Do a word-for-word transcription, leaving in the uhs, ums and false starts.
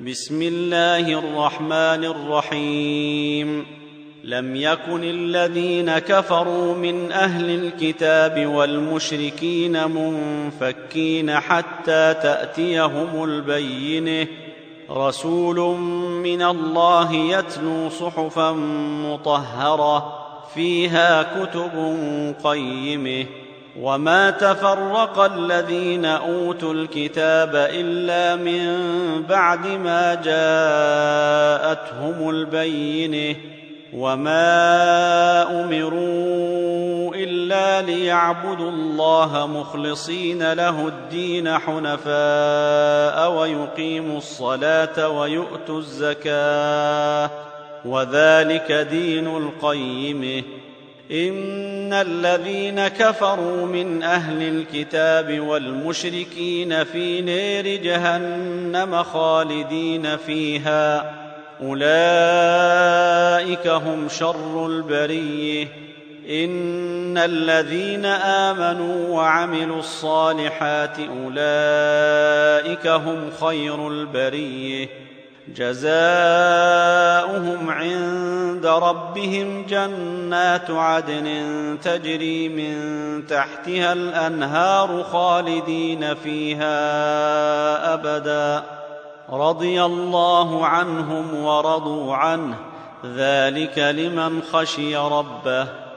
بسم الله الرحمن الرحيم. لم يكن الذين كفروا من أهل الكتاب والمشركين منفكين حتى تأتيهم البينة، رسول من الله يتلو صحفا مطهرة فيها كتب قيمة. وما تفرق الذين أوتوا الكتاب إلا من بعد ما جاءتهم البينة، وما أمروا إلا ليعبدوا الله مخلصين له الدين حنفاء ويقيموا الصلاة ويؤتوا الزكاة، وذلك دين القيمة. إن الذين كفروا من أهل الكتاب والمشركين في نار جهنم خالدين فيها، أولئك هم شر البرية. إن الذين آمنوا وعملوا الصالحات أولئك هم خير البرية، جزاؤهم عند ربهم جنات عدن تجري من تحتها الأنهار خالدين فيها أبدا، رضي الله عنهم ورضوا عنه، ذلك لمن خشي ربه.